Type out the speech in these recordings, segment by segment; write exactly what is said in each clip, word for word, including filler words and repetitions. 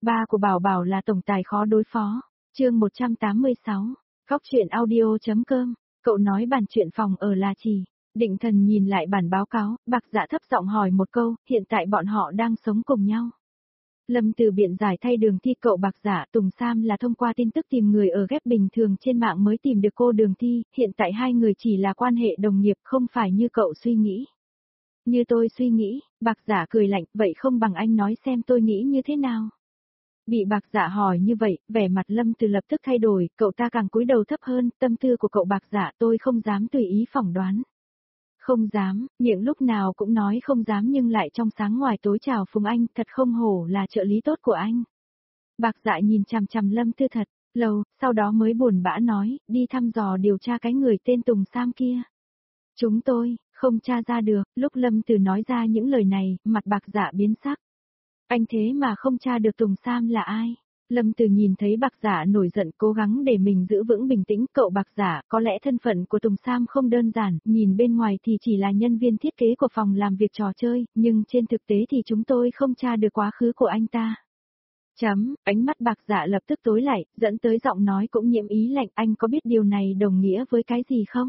Ba của Bảo Bảo là tổng tài khó đối phó. Chương một trăm tám mươi sáu. Góc truyện audio.com. Cậu nói bản chuyện phòng ở là chỉ. Định Thần nhìn lại bản báo cáo, Bạc Dạ thấp giọng hỏi một câu, hiện tại bọn họ đang sống cùng nhau. Lâm Từ biện giải thay Đường Thi. Cậu Bạc Dạ, Tùng Sam là thông qua tin tức tìm người ở ghép bình thường trên mạng mới tìm được cô Đường Thi, hiện tại hai người chỉ là quan hệ đồng nghiệp, không phải như cậu suy nghĩ. Như tôi suy nghĩ. Bạc Dạ cười lạnh, vậy không bằng anh nói xem tôi nghĩ như thế nào. Bị Bạc Dạ hỏi như vậy, vẻ mặt Lâm Từ lập tức thay đổi, cậu ta càng cúi đầu thấp hơn, tâm tư của cậu Bạc Dạ tôi không dám tùy ý phỏng đoán. Không dám, miệng lúc nào cũng nói không dám nhưng lại trong sáng ngoài tối chào phúng anh, thật không hổ là trợ lý tốt của anh. Bạc Dạ nhìn chằm chằm Lâm Tư thật lâu, sau đó mới buồn bã nói, đi thăm dò điều tra cái người tên Tùng Sam kia. Chúng tôi, không tra ra được. Lúc Lâm Từ nói ra những lời này, mặt Bạc Dạ biến sắc. Anh thế mà không tra được Tùng Sam là ai? Lâm Từ nhìn thấy Bạc Dạ nổi giận, cố gắng để mình giữ vững bình tĩnh. Cậu Bạc Dạ, có lẽ thân phận của Tùng Sam không đơn giản, nhìn bên ngoài thì chỉ là nhân viên thiết kế của phòng làm việc trò chơi, nhưng trên thực tế thì chúng tôi không tra được quá khứ của anh ta. Chấm, ánh mắt Bạc Dạ lập tức tối lại, dẫn tới giọng nói cũng nhiễm ý lạnh, anh có biết điều này đồng nghĩa với cái gì không?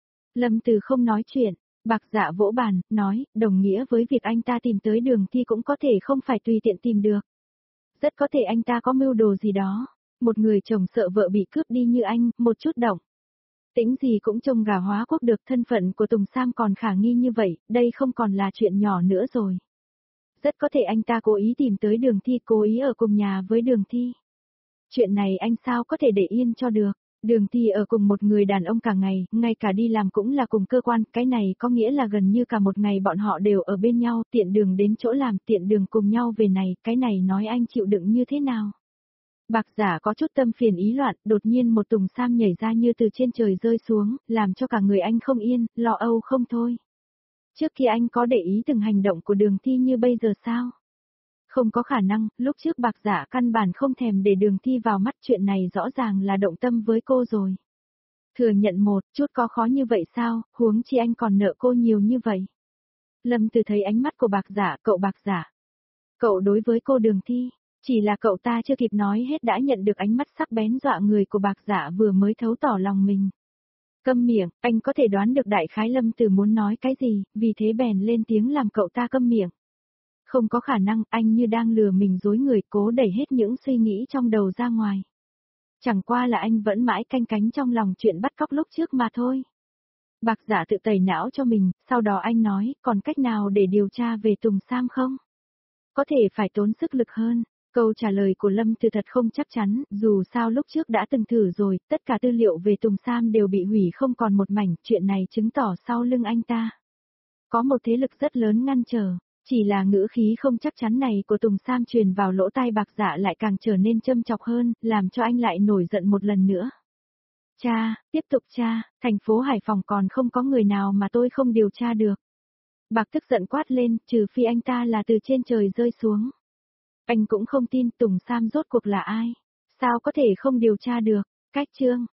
Lâm Từ không nói chuyện. Bạc Dạ vỗ bàn, nói, đồng nghĩa với việc anh ta tìm tới Đường Thi cũng có thể không phải tùy tiện tìm được. Rất có thể anh ta có mưu đồ gì đó. Một người chồng sợ vợ bị cướp đi như anh, một chút động tĩnh gì cũng trông gà hóa quốc được. Thân phận của Tùng Sam còn khả nghi như vậy, đây không còn là chuyện nhỏ nữa rồi. Rất có thể anh ta cố ý tìm tới Đường Thi, cố ý ở cùng nhà với Đường Thi. Chuyện này anh sao có thể để yên cho được. Đường Thi ở cùng một người đàn ông cả ngày, ngay cả đi làm cũng là cùng cơ quan, cái này có nghĩa là gần như cả một ngày bọn họ đều ở bên nhau, tiện đường đến chỗ làm, tiện đường cùng nhau về này, cái này nói anh chịu đựng như thế nào? Bạc Dạ có chút tâm phiền ý loạn, đột nhiên một Tùng Sam nhảy ra như từ trên trời rơi xuống, làm cho cả người anh không yên, lo âu không thôi. Trước kia anh có để ý từng hành động của Đường Thi như bây giờ sao? Không có khả năng, lúc trước Bạc Dạ căn bản không thèm để Đường Thi vào mắt, chuyện này rõ ràng là động tâm với cô rồi. Thừa nhận một chút có khó như vậy sao, huống chi anh còn nợ cô nhiều như vậy. Lâm Từ thấy ánh mắt của Bạc Dạ, cậu Bạc Dạ. Cậu đối với cô Đường Thi, chỉ là cậu ta chưa kịp nói hết đã nhận được ánh mắt sắc bén dọa người của Bạc Dạ vừa mới thấu tỏ lòng mình. Câm miệng, anh có thể đoán được đại khái Lâm Từ muốn nói cái gì, vì thế bèn lên tiếng làm cậu ta câm miệng. Không có khả năng, anh như đang lừa mình dối người, cố đẩy hết những suy nghĩ trong đầu ra ngoài. Chẳng qua là anh vẫn mãi canh cánh trong lòng chuyện bắt cóc lúc trước mà thôi. Bạc Dạ tự tẩy não cho mình, sau đó anh nói, còn cách nào để điều tra về Tùng Sam không? Có thể phải tốn sức lực hơn. Câu trả lời của Lâm Từ thật không chắc chắn, dù sao lúc trước đã từng thử rồi, tất cả tư liệu về Tùng Sam đều bị hủy không còn một mảnh, chuyện này chứng tỏ sau lưng anh ta có một thế lực rất lớn ngăn trở. Chỉ là ngữ khí không chắc chắn này của Tùng Sam truyền vào lỗ tai Bạc Dạ lại càng trở nên châm chọc hơn, làm cho anh lại nổi giận một lần nữa. Cha, tiếp tục cha, thành phố Hải Phòng còn không có người nào mà tôi không điều tra được. Bạc tức giận quát lên, trừ phi anh ta là từ trên trời rơi xuống. Anh cũng không tin Tùng Sam rốt cuộc là ai. Sao có thể không điều tra được. Cách chương,